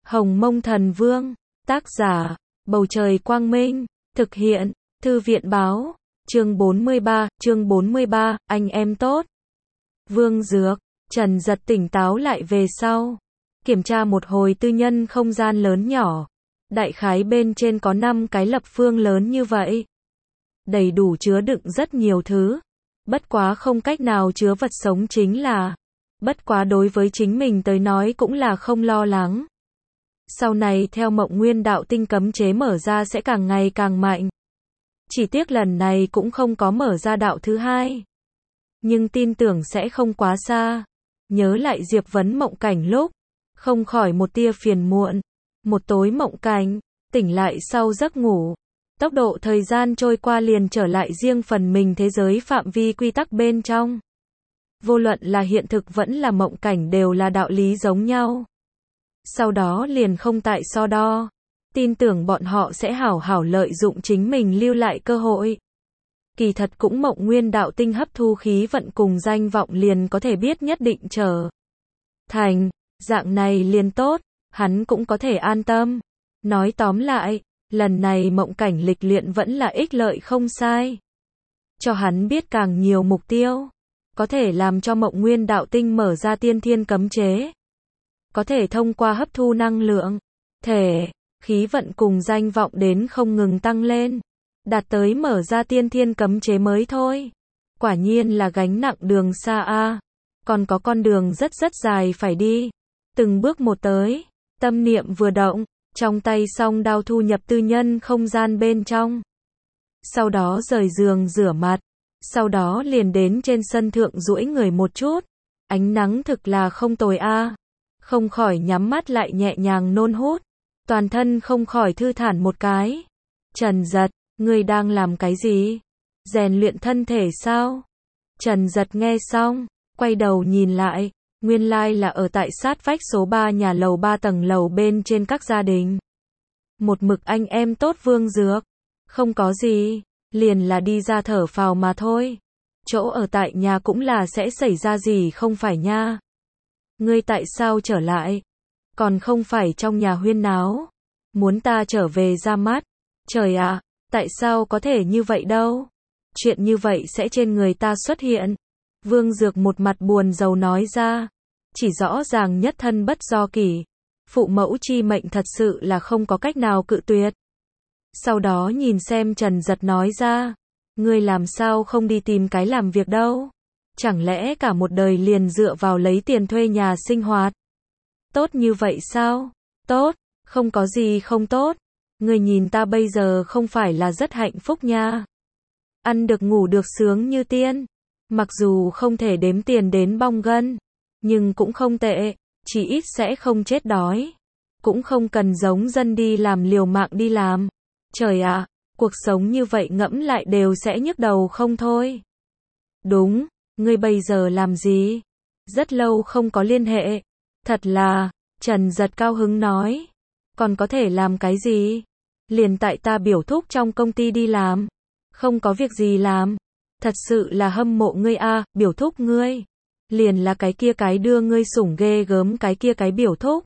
Hồng Mông Thần Vương, tác giả, Bầu Trời Quang Minh, thực hiện, Thư viện Báo, chương 43, anh em tốt. Vương Dược, Trần Giật tỉnh táo lại về sau. Kiểm tra một hồi tư nhân không gian lớn nhỏ. Đại khái bên trên có 5 cái lập phương lớn như vậy. Đầy đủ chứa đựng rất nhiều thứ. Bất quá không cách nào chứa vật sống chính là. Bất quá đối với chính mình tới nói cũng là không lo lắng. Sau này theo Mộng Nguyên đạo tinh cấm chế mở ra sẽ càng ngày càng mạnh. Chỉ tiếc lần này cũng không có mở ra đạo thứ hai. Nhưng tin tưởng sẽ không quá xa. Nhớ lại Diệp Vấn mộng cảnh lúc, không khỏi một tia phiền muộn. Một tối mộng cảnh, tỉnh lại sau giấc ngủ. Tốc độ thời gian trôi qua liền trở lại riêng phần mình thế giới phạm vi quy tắc bên trong. Vô luận là hiện thực vẫn là mộng cảnh đều là đạo lý giống nhau. Sau đó liền không tại so đo. Tin tưởng bọn họ sẽ hảo hảo lợi dụng chính mình lưu lại cơ hội. Kỳ thật cũng Mộng Nguyên đạo tinh hấp thu khí vận cùng danh vọng liền có thể biết nhất định trở thành, dạng này liền tốt, hắn cũng có thể an tâm. Nói tóm lại, lần này mộng cảnh lịch luyện vẫn là ích lợi không sai. Cho hắn biết càng nhiều mục tiêu, có thể làm cho Mộng Nguyên đạo tinh mở ra tiên thiên cấm chế. Có thể thông qua hấp thu năng lượng, thể, khí vận cùng danh vọng đến không ngừng tăng lên. Đạt tới mở ra tiên thiên cấm chế mới thôi. Quả nhiên là gánh nặng đường xa a. Còn có con đường rất dài phải đi. Từng bước một tới, tâm niệm vừa động, trong tay song đao thu nhập tư nhân không gian bên trong. Sau đó rời giường rửa mặt. Sau đó liền đến trên sân thượng duỗi người một chút. Ánh nắng thực là không tồi a. Không khỏi nhắm mắt lại nhẹ nhàng nôn hút. Toàn thân không khỏi thư thản một cái. Trần Giật, ngươi đang làm cái gì? Rèn luyện thân thể sao? Trần Giật nghe xong, quay đầu nhìn lại, nguyên lai là ở tại sát vách số 3 nhà lầu 3 tầng lầu bên trên các gia đình. Một mực anh em tốt Vương Dược, không có gì, liền là đi ra thở phào mà thôi. Chỗ ở tại nhà cũng là sẽ xảy ra gì không phải nha. Ngươi tại sao trở lại? Còn không phải trong nhà huyên náo. Muốn ta trở về ra mắt. Trời ạ, tại sao có thể như vậy đâu? Chuyện như vậy sẽ trên người ta xuất hiện. Vương Dược một mặt buồn rầu nói ra. Chỉ rõ ràng nhất thân bất do kỷ. Phụ mẫu chi mệnh thật sự là không có cách nào cự tuyệt. Sau đó nhìn xem Trần Giật nói ra. Ngươi làm sao không đi tìm cái làm việc đâu? Chẳng lẽ cả một đời liền dựa vào lấy tiền thuê nhà sinh hoạt? Tốt như vậy sao? Tốt, không có gì không tốt. Ngươi nhìn ta bây giờ không phải là rất hạnh phúc nha. Ăn được ngủ được sướng như tiên. Mặc dù không thể đếm tiền đến bong gân, nhưng cũng không tệ, chỉ ít sẽ không chết đói. Cũng không cần giống dân đi làm liều mạng đi làm. Trời ạ, cuộc sống như vậy ngẫm lại đều sẽ nhức đầu không thôi. Đúng, ngươi bây giờ làm gì? Rất lâu không có liên hệ. Thật là, Trần Giật cao hứng nói. Còn có thể làm cái gì? Liền tại ta biểu thúc trong công ty đi làm. Không có việc gì làm. Thật sự là hâm mộ ngươi a, biểu thúc ngươi. Liền là cái kia cái đưa ngươi sủng ghê gớm cái kia cái biểu thúc.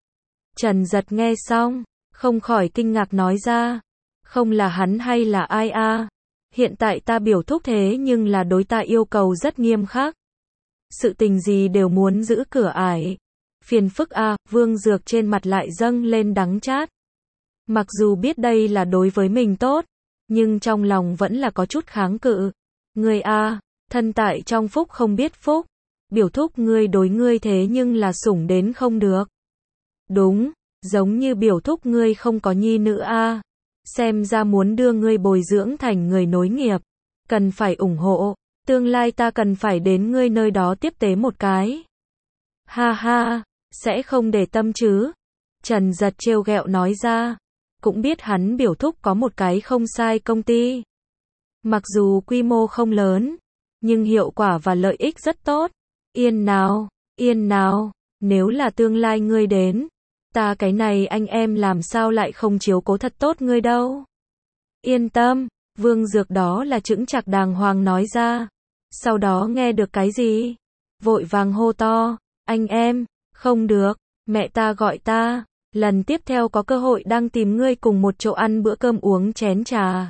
Trần Giật nghe xong, không khỏi kinh ngạc nói ra. Không là hắn hay là ai a? Hiện tại ta biểu thúc thế nhưng là đối ta yêu cầu rất nghiêm khắc. Sự tình gì đều muốn giữ cửa ải. Phiền phức a, Vương Dược trên mặt lại dâng lên đắng chát. Mặc dù biết đây là đối với mình tốt, nhưng trong lòng vẫn là có chút kháng cự. Ngươi a, thân tại trong phúc không biết phúc. Biểu thúc ngươi đối ngươi thế nhưng là sủng đến không được. Đúng, giống như biểu thúc ngươi không có nhi nữ a. Xem ra muốn đưa ngươi bồi dưỡng thành người nối nghiệp. Cần phải ủng hộ, tương lai ta cần phải đến ngươi nơi đó tiếp tế một cái. Ha ha, sẽ không để tâm chứ. Trần Giật trêu ghẹo nói ra. Cũng biết hắn biểu thúc có một cái không sai công ty. Mặc dù quy mô không lớn, nhưng hiệu quả và lợi ích rất tốt. Yên nào, nếu là tương lai ngươi đến, ta cái này anh em làm sao lại không chiếu cố thật tốt ngươi đâu. Yên tâm, Vương Dược đó là chững chạc đàng hoàng nói ra. Sau đó nghe được cái gì? Vội vàng hô to, anh em, không được, mẹ ta gọi ta. Lần tiếp theo có cơ hội đang tìm ngươi cùng một chỗ ăn bữa cơm uống chén trà.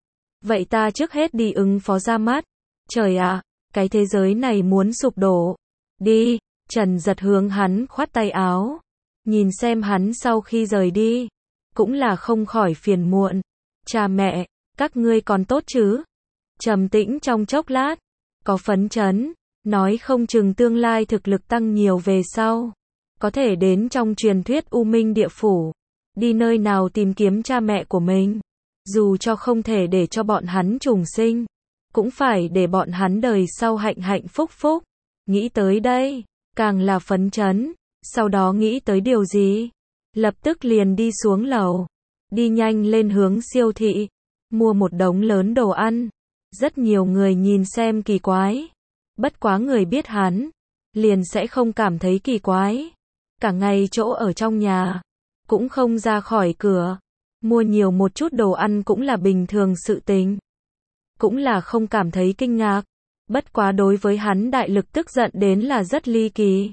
Vậy ta trước hết đi ứng phó ra mắt. Trời ạ, cái thế giới này muốn sụp đổ. Đi, Trần Giật hướng hắn khoát tay áo. Nhìn xem hắn sau khi rời đi. Cũng là không khỏi phiền muộn. Cha mẹ, các ngươi còn tốt chứ? Trầm tĩnh trong chốc lát. Có phấn chấn. Nói không chừng tương lai thực lực tăng nhiều về sau. Có thể đến trong truyền thuyết U Minh địa phủ. Đi nơi nào tìm kiếm cha mẹ của mình. Dù cho không thể để cho bọn hắn trùng sinh. Cũng phải để bọn hắn đời sau hạnh hạnh phúc phúc. Nghĩ tới đây. Càng là phấn chấn. Sau đó nghĩ tới điều gì? Lập tức liền đi xuống lầu. Đi nhanh lên hướng siêu thị. Mua một đống lớn đồ ăn. Rất nhiều người nhìn xem kỳ quái. Bất quá người biết hắn. Liền sẽ không cảm thấy kỳ quái. Cả ngày chỗ ở trong nhà. Cũng không ra khỏi cửa. Mua nhiều một chút đồ ăn cũng là bình thường sự tình. Cũng là không cảm thấy kinh ngạc. Bất quá đối với hắn đại lực tức giận đến là rất ly kỳ.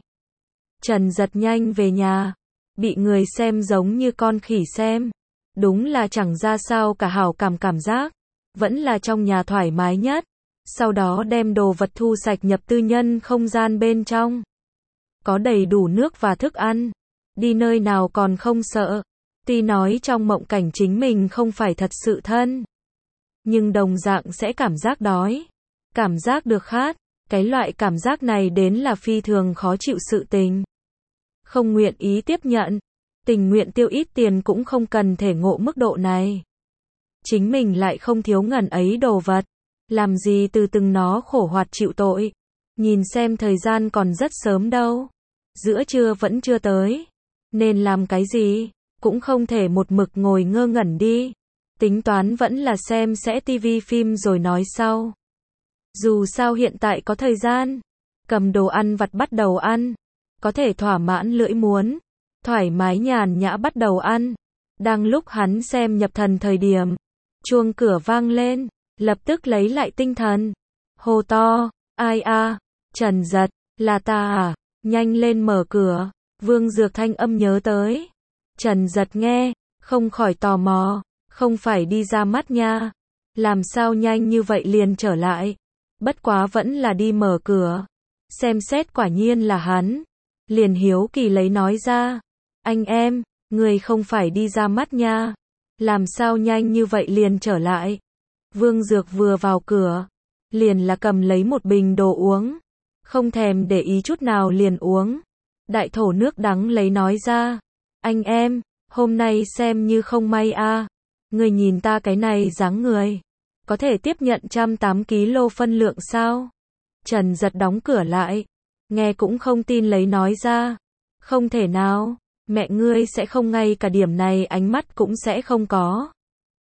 Trần Giật nhanh về nhà. Bị người xem giống như con khỉ xem. Đúng là chẳng ra sao cả hảo cảm giác. Vẫn là trong nhà thoải mái nhất. Sau đó đem đồ vật thu sạch nhập tư nhân không gian bên trong. Có đầy đủ nước và thức ăn. Đi nơi nào còn không sợ. Tuy nói trong mộng cảnh chính mình không phải thật sự thân. Nhưng đồng dạng sẽ cảm giác đói. Cảm giác được khát. Cái loại cảm giác này đến là phi thường khó chịu sự tình. Không nguyện ý tiếp nhận. Tình nguyện tiêu ít tiền cũng không cần thể ngộ mức độ này. Chính mình lại không thiếu ngần ấy đồ vật. Làm gì từ từng nó khổ hoạt chịu tội. Nhìn xem thời gian còn rất sớm đâu. Giữa trưa vẫn chưa tới. Nên làm cái gì? Cũng không thể một mực ngồi ngơ ngẩn đi. Tính toán vẫn là xem sẽ tivi phim rồi nói sau. Dù sao hiện tại có thời gian. Cầm đồ ăn vặt bắt đầu ăn. Có thể thỏa mãn lưỡi muốn. Thoải mái nhàn nhã bắt đầu ăn. Đang lúc hắn xem nhập thần thời điểm. Chuông cửa vang lên. Lập tức lấy lại tinh thần. Hô to. Ai a? Trần Giật. Là ta à? Nhanh lên mở cửa. Vương Dược thanh âm nhớ tới. Trần Giật nghe. Không khỏi tò mò. Không phải đi ra mắt nha. Làm sao nhanh như vậy liền trở lại. Bất quá vẫn là đi mở cửa. Xem xét quả nhiên là hắn. Liền hiếu kỳ lấy nói ra. Anh em, người không phải đi ra mắt nha. Làm sao nhanh như vậy liền trở lại. Vương Dược vừa vào cửa. Liền là cầm lấy một bình đồ uống. Không thèm để ý chút nào liền uống. Đại thổ nước đắng lấy nói ra. Anh em, hôm nay xem như không may a. Người nhìn ta cái này dáng người. Có thể tiếp nhận 108 kg phân lượng sao? Trần Giật đóng cửa lại. Nghe cũng không tin lấy nói ra. Không thể nào. Mẹ ngươi sẽ không ngay cả điểm này ánh mắt cũng sẽ không có.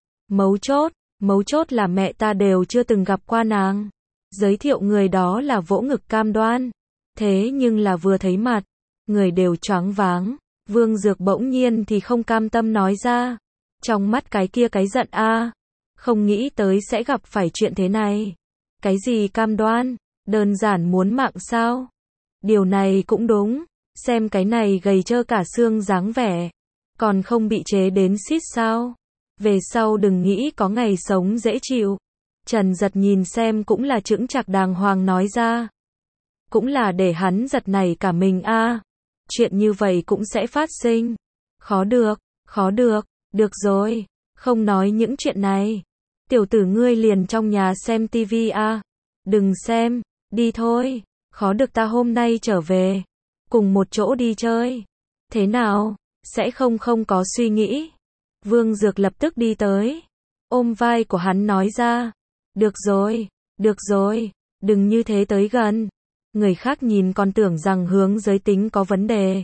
Mấu chốt là mẹ ta đều chưa từng gặp qua nàng. Giới thiệu người đó là vỗ ngực cam đoan. Thế nhưng là vừa thấy mặt. Người đều choáng váng. Vương Dược bỗng nhiên thì không cam tâm nói ra. Trong mắt cái kia cái giận a. Không nghĩ tới sẽ gặp phải chuyện thế này. Cái gì cam đoan? Đơn giản muốn mạng sao? Điều này cũng đúng. Xem cái này gầy trơ cả xương dáng vẻ. Còn không bị chế đến xít sao? Về sau đừng nghĩ có ngày sống dễ chịu. Trần Giật nhìn xem cũng là chững chạc đàng hoàng nói ra. Cũng là để hắn giật này cả mình a. Chuyện như vậy cũng sẽ phát sinh. Khó được, được rồi. Không nói những chuyện này. Tiểu tử ngươi liền trong nhà xem tivi a. Đừng xem, đi thôi. Khó được ta hôm nay trở về. Cùng một chỗ đi chơi. Thế nào? Sẽ không có suy nghĩ. Vương Dược lập tức đi tới. Ôm vai của hắn nói ra. Được rồi. Đừng như thế tới gần. Người khác nhìn còn tưởng rằng hướng giới tính có vấn đề.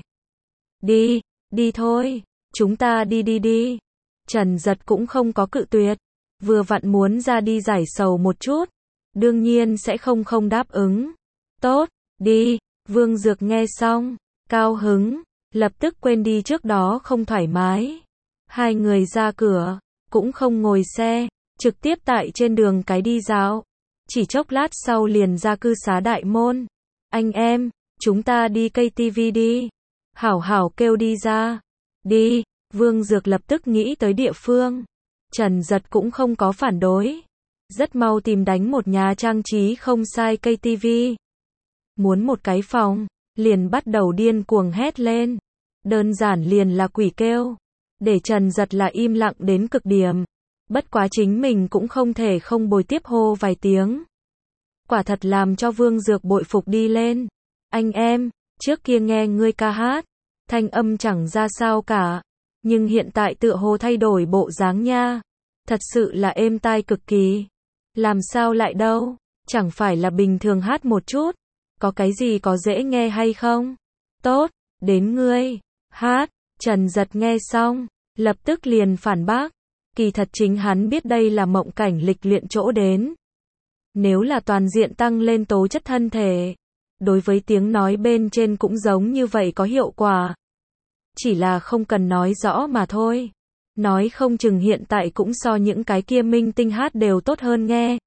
Đi thôi. Chúng ta đi. Trần Giật cũng không có cự tuyệt. Vừa vặn muốn ra đi giải sầu một chút. Đương nhiên sẽ không đáp ứng. Tốt, đi. Vương Dược nghe xong. Cao hứng. Lập tức quên đi trước đó không thoải mái. Hai người ra cửa. Cũng không ngồi xe. Trực tiếp tại trên đường cái đi dạo. Chỉ chốc lát sau liền ra cư xá đại môn. Anh em, chúng ta đi cây tivi đi. Hảo kêu đi ra. Đi. Vương Dược lập tức nghĩ tới địa phương. Trần Giật cũng không có phản đối. Rất mau tìm đánh một nhà trang trí không sai cây tivi. Muốn một cái phòng, liền bắt đầu điên cuồng hét lên. Đơn giản liền là quỷ kêu. Để Trần Giật là im lặng đến cực điểm. Bất quá chính mình cũng không thể không bồi tiếp hô vài tiếng. Quả thật làm cho Vương Dược bội phục đi lên. Anh em, trước kia nghe ngươi ca hát, thanh âm chẳng ra sao cả. Nhưng hiện tại tựa hồ thay đổi bộ dáng nha. Thật sự là êm tai cực kỳ. Làm sao lại đâu, chẳng phải là bình thường hát một chút. Có cái gì có dễ nghe hay không? Tốt, đến ngươi. Hát, Trần Giật nghe xong, lập tức liền phản bác. Kỳ thật chính hắn biết đây là mộng cảnh lịch luyện chỗ đến. Nếu là toàn diện tăng lên tố chất thân thể, đối với tiếng nói bên trên cũng giống như vậy có hiệu quả. Chỉ là không cần nói rõ mà thôi. Nói không chừng hiện tại cũng so những cái kia minh tinh hát đều tốt hơn nghe.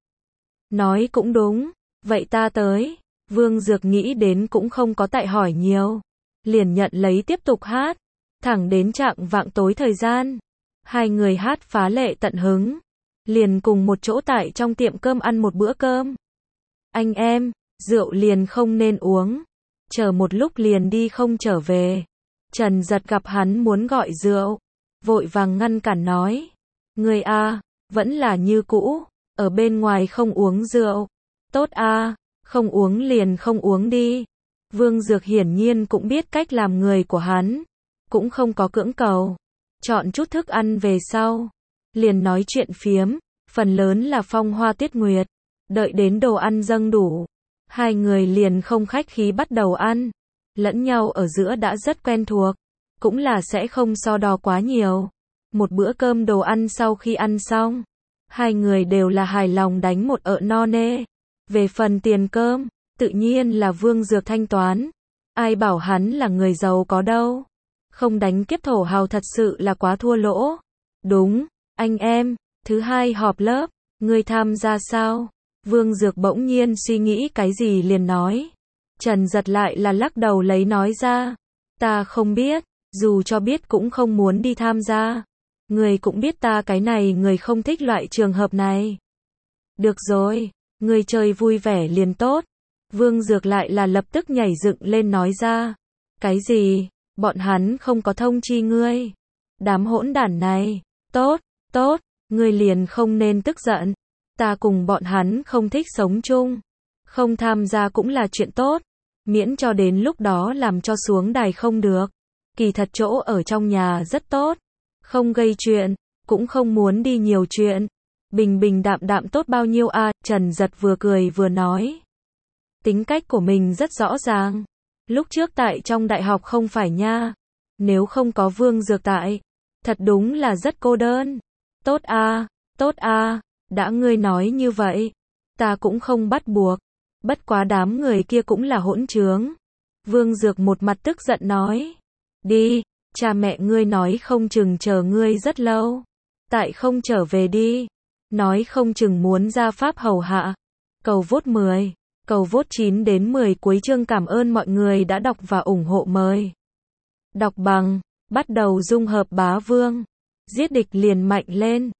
Nói cũng đúng, vậy ta tới. Vương Dược nghĩ đến cũng không có tại hỏi nhiều. Liền nhận lấy tiếp tục hát. Thẳng đến chạng vạng tối thời gian. Hai người hát phá lệ tận hứng. Liền cùng một chỗ tại trong tiệm cơm ăn một bữa cơm. Anh em, rượu liền không nên uống. Chờ một lúc liền đi không trở về. Trần Giật gặp hắn muốn gọi rượu. Vội vàng ngăn cản nói. Người a, vẫn là như cũ. Ở bên ngoài không uống rượu. Tốt a, không uống liền không uống đi. Vương Dược hiển nhiên cũng biết cách làm người của hắn. Cũng không có cưỡng cầu. Chọn chút thức ăn về sau. Liền nói chuyện phiếm. Phần lớn là phong hoa tuyết nguyệt. Đợi đến đồ ăn dâng đủ. Hai người liền không khách khí bắt đầu ăn. Lẫn nhau ở giữa đã rất quen thuộc. Cũng là sẽ không so đo quá nhiều. Một bữa cơm đồ ăn sau khi ăn xong. Hai người đều là hài lòng đánh một ợ no nê. Về phần tiền cơm, tự nhiên là Vương Dược thanh toán. Ai bảo hắn là người giàu có đâu. Không đánh kiếp thổ hào thật sự là quá thua lỗ. Đúng, anh em, thứ hai họp lớp, ngươi tham gia sao? Vương Dược bỗng nhiên suy nghĩ cái gì liền nói. Trần Giật lại là lắc đầu lấy nói ra. Ta không biết, dù cho biết cũng không muốn đi tham gia. Người cũng biết ta cái này người không thích loại trường hợp này. Được rồi, người chơi vui vẻ liền tốt. Vương Dược lại là lập tức nhảy dựng lên nói ra. Cái gì? Bọn hắn không có thông chi ngươi. Đám hỗn đản này. Tốt, tốt, ngươi liền không nên tức giận. Ta cùng bọn hắn không thích sống chung. Không tham gia cũng là chuyện tốt. Miễn cho đến lúc đó làm cho xuống đài không được. Kỳ thật chỗ ở trong nhà rất tốt. Không gây chuyện, cũng không muốn đi nhiều chuyện. Bình bình đạm đạm tốt bao nhiêu a? Trần Giật vừa cười vừa nói. Tính cách của mình rất rõ ràng. Lúc trước tại trong đại học không phải nha. Nếu không có Vương Dược tại, thật đúng là rất cô đơn. Tốt a, tốt a, đã ngươi nói như vậy, ta cũng không bắt buộc. Bất quá đám người kia cũng là hỗn trướng. Vương Dược một mặt tức giận nói. Đi, cha mẹ ngươi nói không chừng chờ ngươi rất lâu. Tại không trở về đi. Nói không chừng muốn ra pháp hầu hạ. Cầu vote 10, cầu vote 9 đến 10 cuối chương. Cảm ơn mọi người đã đọc và ủng hộ mời. Đọc bằng, bắt đầu dung hợp bá vương. Giết địch liền mạnh lên.